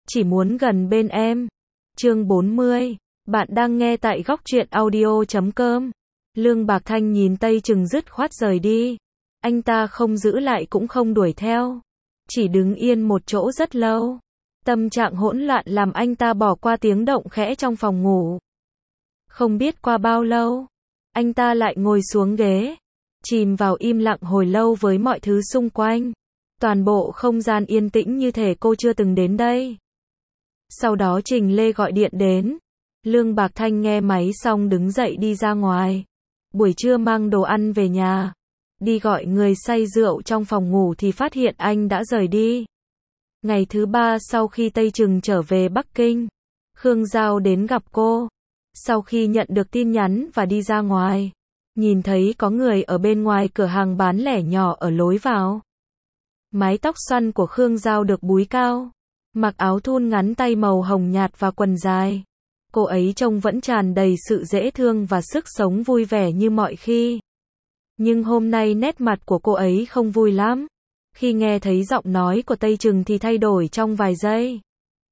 chỉ muốn gần bên em. Chương 40. Bạn đang nghe tại góc truyện audio.com. Lương Bạc Thanh nhìn Tây Trừng dứt khoát rời đi. Anh ta không giữ lại cũng không đuổi theo. Chỉ đứng yên một chỗ rất lâu. Tâm trạng hỗn loạn làm anh ta bỏ qua tiếng động khẽ trong phòng ngủ. Không biết qua bao lâu, anh ta lại ngồi xuống ghế, chìm vào im lặng hồi lâu với mọi thứ xung quanh. Toàn bộ không gian yên tĩnh như thể cô chưa từng đến đây. Sau đó Trình Lê gọi điện đến. Lương Bạc Thanh nghe máy xong đứng dậy đi ra ngoài. Buổi trưa mang đồ ăn về nhà. Đi gọi người say rượu trong phòng ngủ thì phát hiện anh đã rời đi. Ngày thứ 3 sau khi Tây Trừng trở về Bắc Kinh, Khương Giao đến gặp cô. Sau khi nhận được tin nhắn và đi ra ngoài, nhìn thấy có người ở bên ngoài cửa hàng bán lẻ nhỏ ở lối vào. Mái tóc xoăn của Khương Giao được búi cao, mặc áo thun ngắn tay màu hồng nhạt và quần dài. Cô ấy trông vẫn tràn đầy sự dễ thương và sức sống vui vẻ như mọi khi. Nhưng hôm nay nét mặt của cô ấy không vui lắm. Khi nghe thấy giọng nói của Tây Trừng thì thay đổi trong vài giây.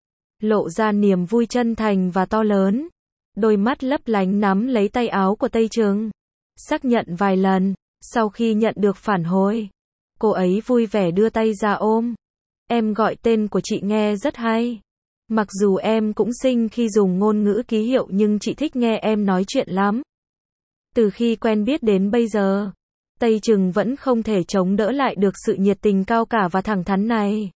Lộ ra niềm vui chân thành và to lớn. Đôi mắt lấp lánh nắm lấy tay áo của Tây Trừng. Xác nhận vài lần, sau khi nhận được phản hồi, cô ấy vui vẻ đưa tay ra ôm. Em gọi tên của chị nghe rất hay. Mặc dù em cũng xinh khi dùng ngôn ngữ ký hiệu nhưng chị thích nghe em nói chuyện lắm. Từ khi quen biết đến bây giờ, Tây Trừng vẫn không thể chống đỡ lại được sự nhiệt tình cao cả và thẳng thắn này.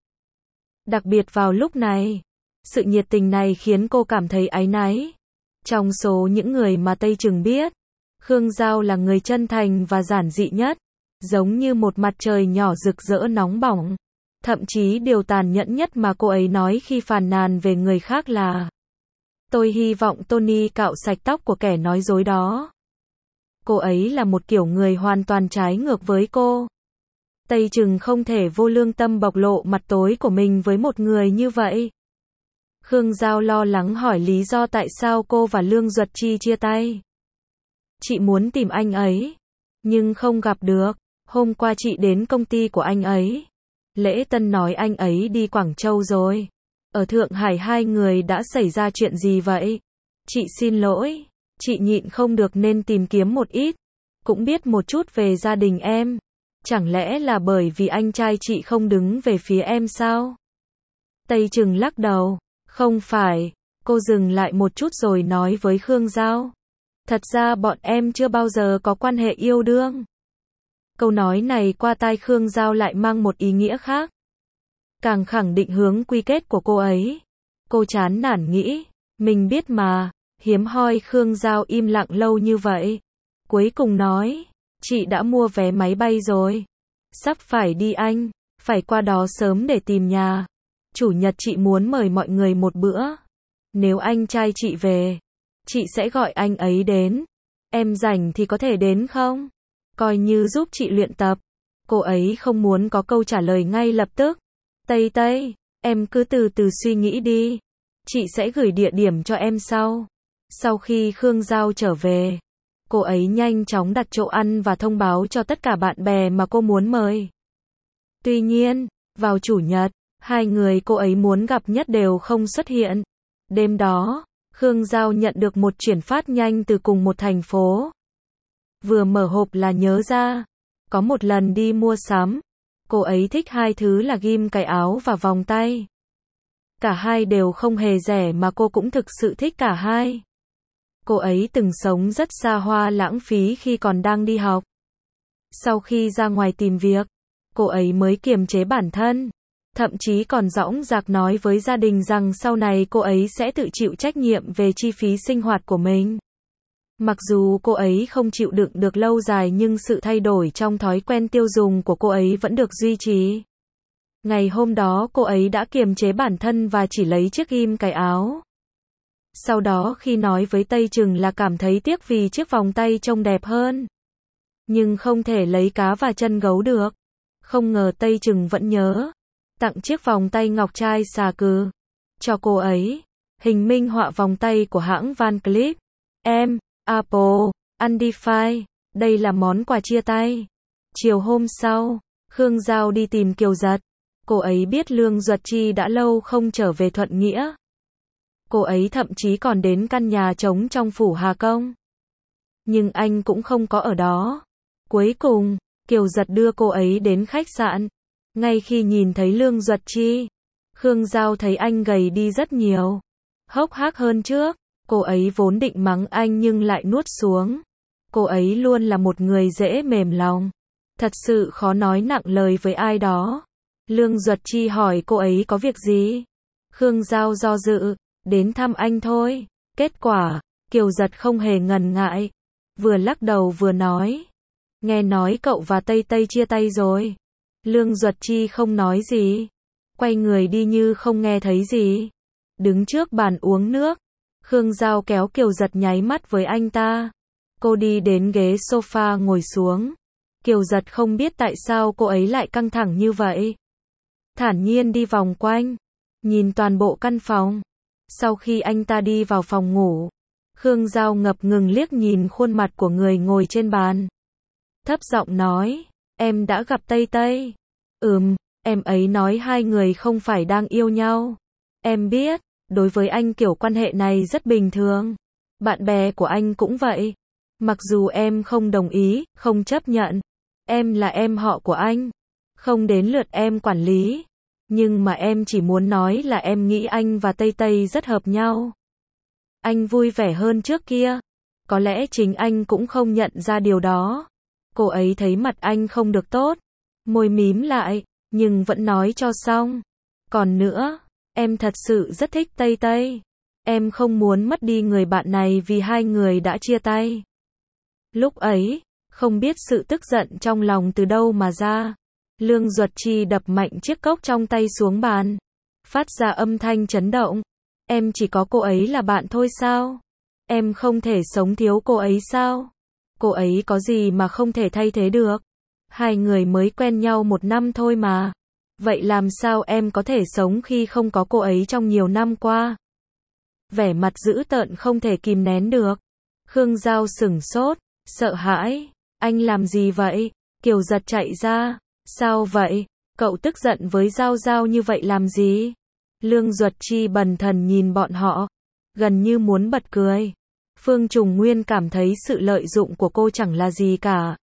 Đặc biệt vào lúc này, sự nhiệt tình này khiến cô cảm thấy áy náy. Trong số những người mà Tây Trừng biết, Khương Giao là người chân thành và giản dị nhất, giống như một mặt trời nhỏ rực rỡ nóng bỏng. Thậm chí điều tàn nhẫn nhất mà cô ấy nói khi phàn nàn về người khác là: tôi hy vọng Tony cạo sạch tóc của kẻ nói dối đó. Cô ấy là một kiểu người hoàn toàn trái ngược với cô. Tây Trừng không thể vô lương tâm bộc lộ mặt tối của mình với một người như vậy. Khương Giao lo lắng hỏi lý do tại sao cô và Lương Duật Chi chia tay. Chị muốn tìm anh ấy, nhưng không gặp được. Hôm qua chị đến công ty của anh ấy. Lễ tân nói anh ấy đi Quảng Châu rồi. Ở Thượng Hải hai người đã xảy ra chuyện gì vậy? Chị xin lỗi, chị nhịn không được nên tìm kiếm một ít, cũng biết một chút về gia đình em. Chẳng lẽ là bởi vì anh trai chị không đứng về phía em sao? Tây Trừng lắc đầu, không phải. Cô dừng lại một chút rồi nói với Khương Giao. Thật ra bọn em chưa bao giờ có quan hệ yêu đương. Câu nói này qua tai Khương Giao lại mang một ý nghĩa khác. Càng khẳng định hướng quy kết của cô ấy. Cô chán nản nghĩ, mình biết mà, hiếm hoi. Khương Giao im lặng lâu như vậy. Cuối cùng nói, chị đã mua vé máy bay rồi. Sắp phải đi Anh, phải qua đó sớm để tìm nhà. Chủ nhật chị muốn mời mọi người một bữa. Nếu anh trai chị về, chị sẽ gọi anh ấy đến. Em rảnh thì có thể đến không? Coi như giúp chị luyện tập. Cô ấy không muốn có câu trả lời ngay lập tức. Tây, em cứ từ từ suy nghĩ đi. Chị sẽ gửi địa điểm cho em sau. Sau khi Khương Giao trở về, cô ấy nhanh chóng đặt chỗ ăn và thông báo cho tất cả bạn bè mà cô muốn mời. Tuy nhiên, vào chủ nhật, hai người cô ấy muốn gặp nhất đều không xuất hiện. Đêm đó, Khương Giao nhận được một chuyển phát nhanh từ cùng một thành phố. Vừa mở hộp là nhớ ra, có một lần đi mua sắm, cô ấy thích hai thứ là ghim cài áo và vòng tay. Cả hai đều không hề rẻ mà cô cũng thực sự thích cả hai. Cô ấy từng sống rất xa hoa lãng phí khi còn đang đi học. Sau khi ra ngoài tìm việc, cô ấy mới kiềm chế bản thân. Thậm chí còn dõng dạc nói với gia đình rằng sau này cô ấy sẽ tự chịu trách nhiệm về chi phí sinh hoạt của mình. Mặc dù cô ấy không chịu đựng được lâu dài nhưng sự thay đổi trong thói quen tiêu dùng của cô ấy vẫn được duy trì. Ngày hôm đó cô ấy đã kiềm chế bản thân và chỉ lấy chiếc ghim cài áo. Sau đó khi nói với Tây Trừng là cảm thấy tiếc vì chiếc vòng tay trông đẹp hơn. Nhưng không thể lấy cá và chân gấu được. Không ngờ Tây Trừng vẫn nhớ. Tặng chiếc vòng tay ngọc trai xà cừ cho cô ấy. Hình minh họa vòng tay của hãng Van Cleef. Apple, Undefined. Đây là món quà chia tay. Chiều hôm sau, Khương Giao đi tìm Kiều Giật. Cô ấy biết Lương Duật Chi đã lâu không trở về Thuận Nghĩa. Cô ấy thậm chí còn đến căn nhà trống trong phủ Hà Công. Nhưng anh cũng không có ở đó. Cuối cùng, Kiều Giật đưa cô ấy đến khách sạn. Ngay khi nhìn thấy Lương Duật Chi, Khương Giao thấy anh gầy đi rất nhiều. Hốc hác hơn trước. Cô ấy vốn định mắng anh nhưng lại nuốt xuống. Cô ấy luôn là một người dễ mềm lòng. Thật sự khó nói nặng lời với ai đó. Lương Duật Chi hỏi cô ấy có việc gì. Khương Giao do dự, đến thăm anh thôi. Kết quả, Kiều Giật không hề ngần ngại. Vừa lắc đầu vừa nói. Nghe nói cậu và Tây Tây chia tay rồi. Lương Duật Chi không nói gì. Quay người đi như không nghe thấy gì. Đứng trước bàn uống nước. Khương Giao kéo Kiều Giật nháy mắt với anh ta. Cô đi đến ghế sofa ngồi xuống. Kiều Giật không biết tại sao cô ấy lại căng thẳng như vậy. Thản nhiên đi vòng quanh, nhìn toàn bộ căn phòng. Sau khi anh ta đi vào phòng ngủ, Khương Giao ngập ngừng liếc nhìn khuôn mặt của người ngồi trên bàn. Thấp giọng nói, em đã gặp Tây Tây. Em ấy nói hai người không phải đang yêu nhau. Em biết, đối với anh kiểu quan hệ này rất bình thường. Bạn bè của anh cũng vậy. Mặc dù em không đồng ý, không chấp nhận. Em là em họ của anh. Không đến lượt em quản lý. Nhưng mà em chỉ muốn nói là em nghĩ anh và Tây Tây rất hợp nhau. Anh vui vẻ hơn trước kia. Có lẽ chính anh cũng không nhận ra điều đó. Cô ấy thấy mặt anh không được tốt. Môi mím lại, nhưng vẫn nói cho xong. Còn nữa, em thật sự rất thích Tây Tây. Em không muốn mất đi người bạn này vì hai người đã chia tay. Lúc ấy, không biết sự tức giận trong lòng từ đâu mà ra. Lương Duật Chi đập mạnh chiếc cốc trong tay xuống bàn. Phát ra âm thanh chấn động. Em chỉ có cô ấy là bạn thôi sao? Em không thể sống thiếu cô ấy sao? Cô ấy có gì mà không thể thay thế được? Hai người mới quen nhau 1 năm thôi mà. Vậy làm sao em có thể sống khi không có cô ấy trong nhiều năm qua? Vẻ mặt dữ tợn không thể kìm nén được. Khương Giao sửng sốt, sợ hãi. Anh làm gì vậy? Kiều Giật chạy ra. Sao vậy? Cậu tức giận với Giao Giao như vậy làm gì? Lương Duật Chi bần thần nhìn bọn họ, gần như muốn bật cười. Phương Trùng Nguyên cảm thấy sự lợi dụng của cô chẳng là gì cả.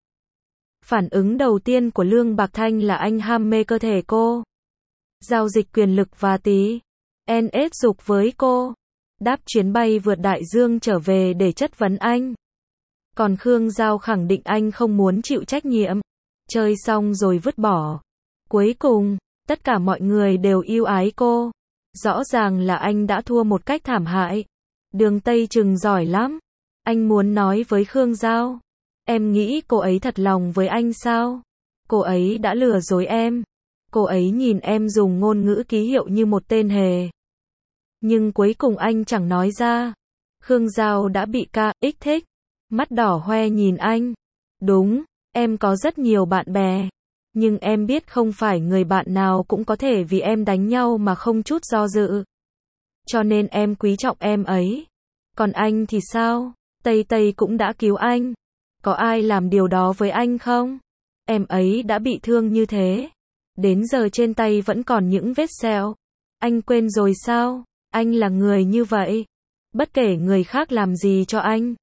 Phản ứng đầu tiên của Lương Bạc Thanh là anh ham mê cơ thể cô. Giao dịch quyền lực và tí. NS dục với cô. Đáp chuyến bay vượt đại dương trở về để chất vấn anh. Còn Khương Giao khẳng định anh không muốn chịu trách nhiệm. Chơi xong rồi vứt bỏ. Cuối cùng, tất cả mọi người đều yêu ái cô. Rõ ràng là anh đã thua một cách thảm hại. Đường Tây Trừng giỏi lắm. Anh muốn nói với Khương Giao. Em nghĩ cô ấy thật lòng với anh sao? Cô ấy đã lừa dối em. Cô ấy nhìn em dùng ngôn ngữ ký hiệu như một tên hề. Nhưng cuối cùng anh chẳng nói ra. Khương Giao đã bị KX thích. Mắt đỏ hoe nhìn anh. Đúng, em có rất nhiều bạn bè. Nhưng em biết không phải người bạn nào cũng có thể vì em đánh nhau mà không chút do dự. Cho nên em quý trọng em ấy. Còn anh thì sao? Tây Tây cũng đã cứu anh. Có ai làm điều đó với anh không? Em ấy đã bị thương như thế. Đến giờ trên tay vẫn còn những vết sẹo. Anh quên rồi sao? Anh là người như vậy. Bất kể người khác làm gì cho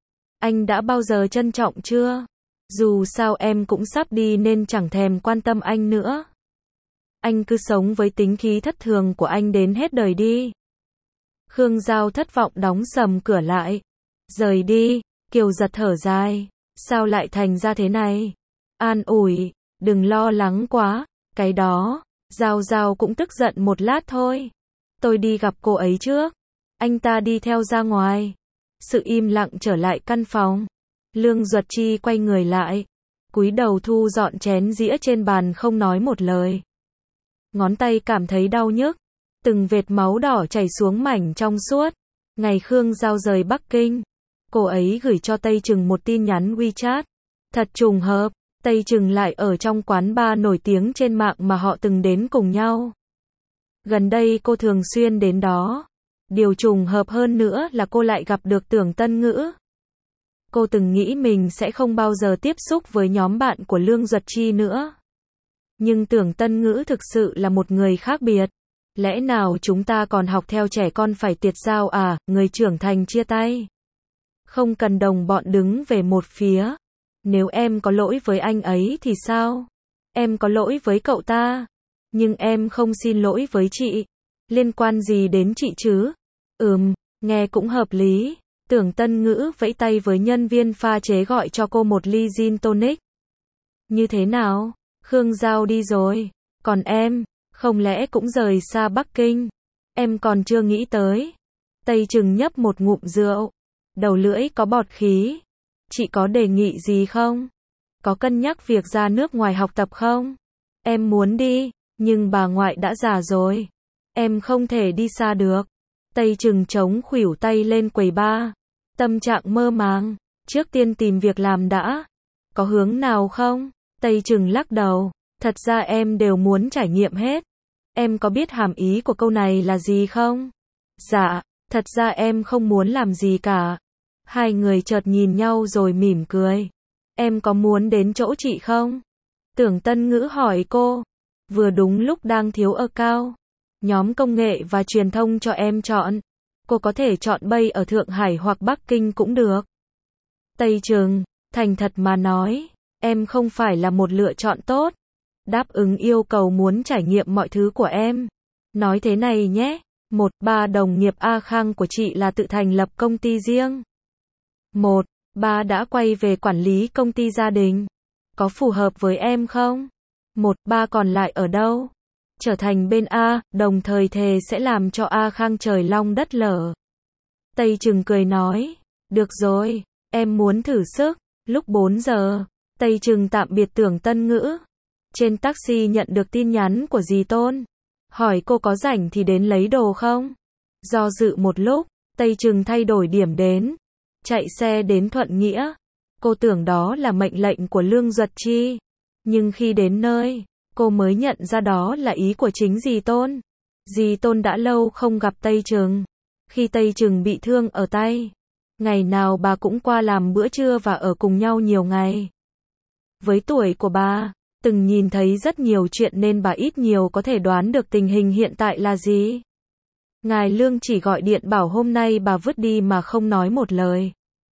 anh đã bao giờ trân trọng chưa? Dù sao em cũng sắp đi nên chẳng thèm quan tâm anh nữa. Anh cứ sống với tính khí thất thường của anh đến hết đời đi. Khương Giao thất vọng đóng sầm cửa lại. Rời đi. Kiều Giật thở dài. Sao lại thành ra thế này? An ủi. Đừng lo lắng quá. Cái đó. Giao Giao cũng tức giận một lát thôi. Tôi đi gặp cô ấy trước. Anh ta đi theo ra ngoài. Sự im lặng trở lại căn phòng. Lương Duật Chi quay người lại. Cúi đầu thu dọn chén dĩa trên bàn không nói một lời. Ngón tay cảm thấy đau nhức. Từng vệt máu đỏ chảy xuống mảnh trong suốt. Ngày Khương Giao rời Bắc Kinh. Cô ấy gửi cho Tây Trừng một tin nhắn WeChat. Thật trùng hợp, Tây Trừng lại ở trong quán bar nổi tiếng trên mạng mà họ từng đến cùng nhau. Gần đây cô thường xuyên đến đó. Điều trùng hợp hơn nữa là cô lại gặp được Tưởng Tân Ngữ. Cô từng nghĩ mình sẽ không bao giờ tiếp xúc với nhóm bạn của Lương Duật Chi nữa. Nhưng Tưởng Tân Ngữ thực sự là một người khác biệt. Lẽ nào chúng ta còn học theo trẻ con phải tiệt giao à, người trưởng thành chia tay. Không cần đồng bọn đứng về một phía. Nếu em có lỗi với anh ấy thì sao? Em có lỗi với cậu ta. Nhưng em không xin lỗi với chị. Liên quan gì đến chị chứ? Nghe cũng hợp lý. Tưởng Tân Ngữ vẫy tay với nhân viên pha chế gọi cho cô một ly gin tonic. Như thế nào? Khương Giao đi rồi. Còn em, không lẽ cũng rời xa Bắc Kinh? Em còn chưa nghĩ tới. Tây Trừng nhấp một ngụm rượu. Đầu lưỡi có bọt khí. Chị có đề nghị gì không? Có cân nhắc việc ra nước ngoài học tập không? Em muốn đi, nhưng bà ngoại đã già rồi. Em không thể đi xa được. Tây Trừng chống khuỷu tay lên quầy bar. Tâm trạng mơ màng. Trước tiên tìm việc làm đã. Có hướng nào không? Tây Trừng lắc đầu. Thật ra em đều muốn trải nghiệm hết. Em có biết hàm ý của câu này là gì không? Dạ, thật ra em không muốn làm gì cả. Hai người chợt nhìn nhau rồi mỉm cười. Em có muốn đến chỗ chị không? Tưởng Tân Ngữ hỏi cô. Vừa đúng lúc đang thiếu account. Nhóm công nghệ và truyền thông cho em chọn. Cô có thể chọn bay ở Thượng Hải hoặc Bắc Kinh cũng được. Tây Trừng, thành thật mà nói, em không phải là một lựa chọn tốt. Đáp ứng yêu cầu muốn trải nghiệm mọi thứ của em. Nói thế này nhé, ba đồng nghiệp A Khang của chị là tự thành lập công ty riêng. Ba đã quay về quản lý công ty gia đình. Có phù hợp với em không? Ba còn lại ở đâu? Trở thành bên A, đồng thời thề sẽ làm cho A Khang trời long đất lở. Tây Trừng cười nói, được rồi, em muốn thử sức. Lúc 4 giờ, Tây Trừng tạm biệt Tưởng Tân Ngữ. Trên taxi nhận được tin nhắn của dì Tôn. Hỏi cô có rảnh thì đến lấy đồ không? Do dự một lúc, Tây Trừng thay đổi điểm đến. Chạy xe đến Thuận Nghĩa. Cô tưởng đó là mệnh lệnh của Lương Duật Chi. Nhưng khi đến nơi, cô mới nhận ra đó là ý của chính dì Tôn. Dì Tôn đã lâu không gặp Tây Trừng. Khi Tây Trừng bị thương ở tay, ngày nào bà cũng qua làm bữa trưa và ở cùng nhau nhiều ngày. Với tuổi của bà, từng nhìn thấy rất nhiều chuyện nên bà ít nhiều có thể đoán được tình hình hiện tại là gì. Ngài Lương chỉ gọi điện bảo hôm nay bà vứt đi mà không nói một lời.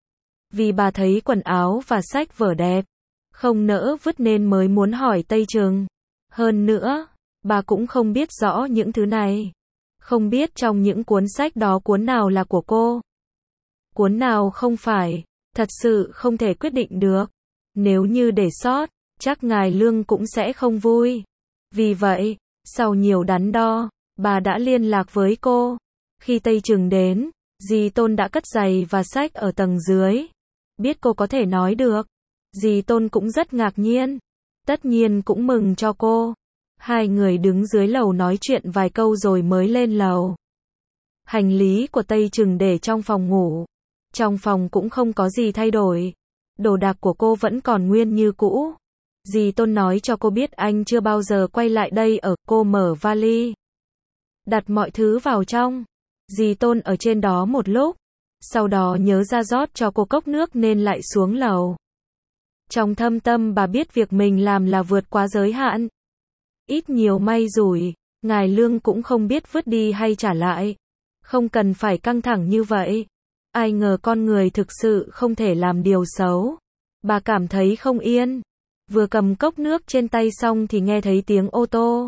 Vì bà thấy quần áo và sách vở đẹp, không nỡ vứt nên mới muốn hỏi Tây Trừng. Hơn nữa, bà cũng không biết rõ những thứ này. Không biết trong những cuốn sách đó cuốn nào là của cô. Cuốn nào không phải, thật sự không thể quyết định được. Nếu như để sót, chắc ngài Lương cũng sẽ không vui. Vì vậy, sau nhiều đắn đo, bà đã liên lạc với cô. Khi Tây Trừng đến, dì Tôn đã cất giày và sách ở tầng dưới. Biết cô có thể nói được, dì Tôn cũng rất ngạc nhiên. Tất nhiên cũng mừng cho cô. Hai người đứng dưới lầu nói chuyện vài câu rồi mới lên lầu. Hành lý của Tây Trừng để trong phòng ngủ. Trong phòng cũng không có gì thay đổi. Đồ đạc của cô vẫn còn nguyên như cũ. Dì Tôn nói cho cô biết anh chưa bao giờ quay lại đây ở. Cô mở vali, đặt mọi thứ vào trong. Dì Tôn ở trên đó một lúc. Sau đó nhớ ra rót cho cô cốc nước nên lại xuống lầu. Trong thâm tâm bà biết việc mình làm là vượt quá giới hạn. Ít nhiều may rủi, ngài Lương cũng không biết vứt đi hay trả lại. Không cần phải căng thẳng như vậy. Ai ngờ con người thực sự không thể làm điều xấu. Bà cảm thấy không yên. Vừa cầm cốc nước trên tay xong thì nghe thấy tiếng ô tô.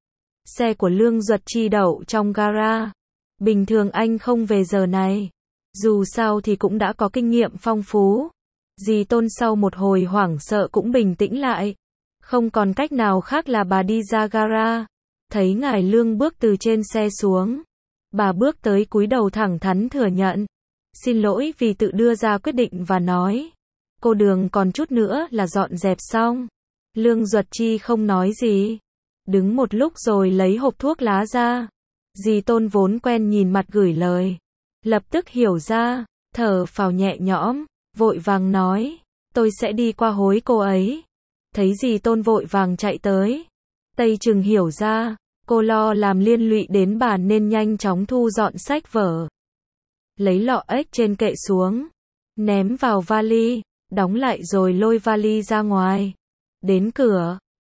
Xe của Lương Duật Chi đậu trong gara. Bình thường anh không về giờ này. Dù sao thì cũng đã có kinh nghiệm phong phú. Dì Tôn sau một hồi hoảng sợ cũng bình tĩnh lại. Không còn cách nào khác là bà đi ra gara. Thấy ngài Lương bước từ trên xe xuống. Bà bước tới cúi đầu thẳng thắn thừa nhận. Xin lỗi vì tự đưa ra quyết định và nói. Cô Đường còn chút nữa là dọn dẹp xong. Lương Duật Chi không nói gì. Đứng một lúc rồi lấy hộp thuốc lá ra. Dì Tôn vốn quen nhìn mặt gửi lời. Lập tức hiểu ra, thở phào nhẹ nhõm, vội vàng nói. Tôi sẽ đi qua hối cô ấy. Thấy dì Tôn vội vàng chạy tới. Tây Trừng hiểu ra, cô lo làm liên lụy đến bà nên nhanh chóng thu dọn sách vở. Lấy lọ ếch trên kệ xuống. Ném vào vali, đóng lại rồi lôi vali ra ngoài. Đến cửa,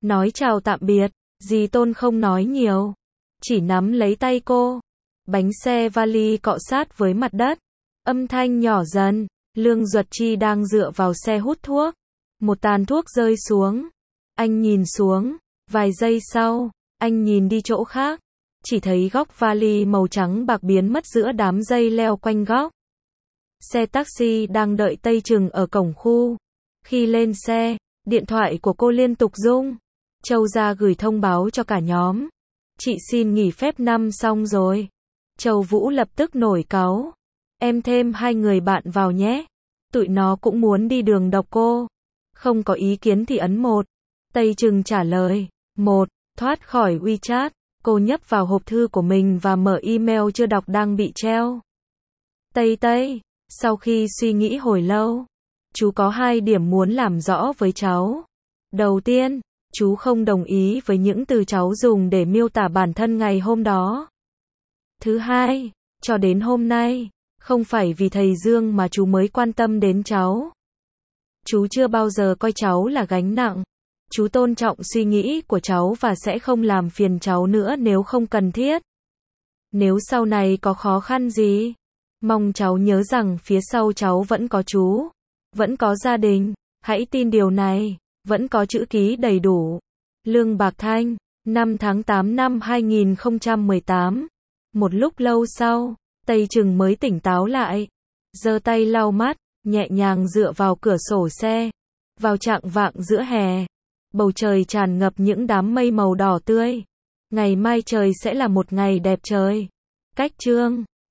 Nói chào tạm biệt, dì Tôn không nói nhiều, chỉ nắm lấy tay cô. Bánh xe vali cọ sát với mặt đất, âm thanh nhỏ dần. Lương Duật Chi đang dựa vào xe hút thuốc. Một tàn thuốc rơi xuống. Anh nhìn xuống, vài giây sau, anh nhìn đi chỗ khác. Chỉ thấy góc vali màu trắng bạc biến mất giữa đám dây leo quanh góc. Xe taxi đang đợi Tây Trừng ở cổng khu. Khi lên xe, điện thoại của cô liên tục rung. Châu ra gửi thông báo cho cả nhóm. Chị xin nghỉ phép năm xong rồi. Châu Vũ lập tức nổi cáu. Em thêm 2 người bạn vào nhé. Tụi nó cũng muốn đi đường độc cô. Không có ý kiến thì ấn 1. Tây Trừng trả lời. 1. Thoát khỏi WeChat. Cô nhấp vào hộp thư của mình và mở email chưa đọc đang bị treo. Tây. Sau khi suy nghĩ hồi lâu, chú có 2 điểm muốn làm rõ với cháu. Đầu tiên, chú không đồng ý với những từ cháu dùng để miêu tả bản thân ngày hôm đó. Thứ hai, cho đến hôm nay, không phải vì thầy Dương mà chú mới quan tâm đến cháu. Chú chưa bao giờ coi cháu là gánh nặng. Chú tôn trọng suy nghĩ của cháu và sẽ không làm phiền cháu nữa nếu không cần thiết. Nếu sau này có khó khăn gì, mong cháu nhớ rằng phía sau cháu vẫn có chú, vẫn có gia đình, hãy tin điều này, vẫn có chữ ký đầy đủ. Lương Bạc Thanh, 5 tháng 8 năm 2018. Một lúc lâu sau, Tây Trừng mới tỉnh táo lại, giơ tay lau mắt, nhẹ nhàng dựa vào cửa sổ xe. Vào chạng vạng giữa hè, bầu trời tràn ngập những đám mây màu đỏ tươi. Ngày mai trời sẽ là một ngày đẹp trời. Cách chương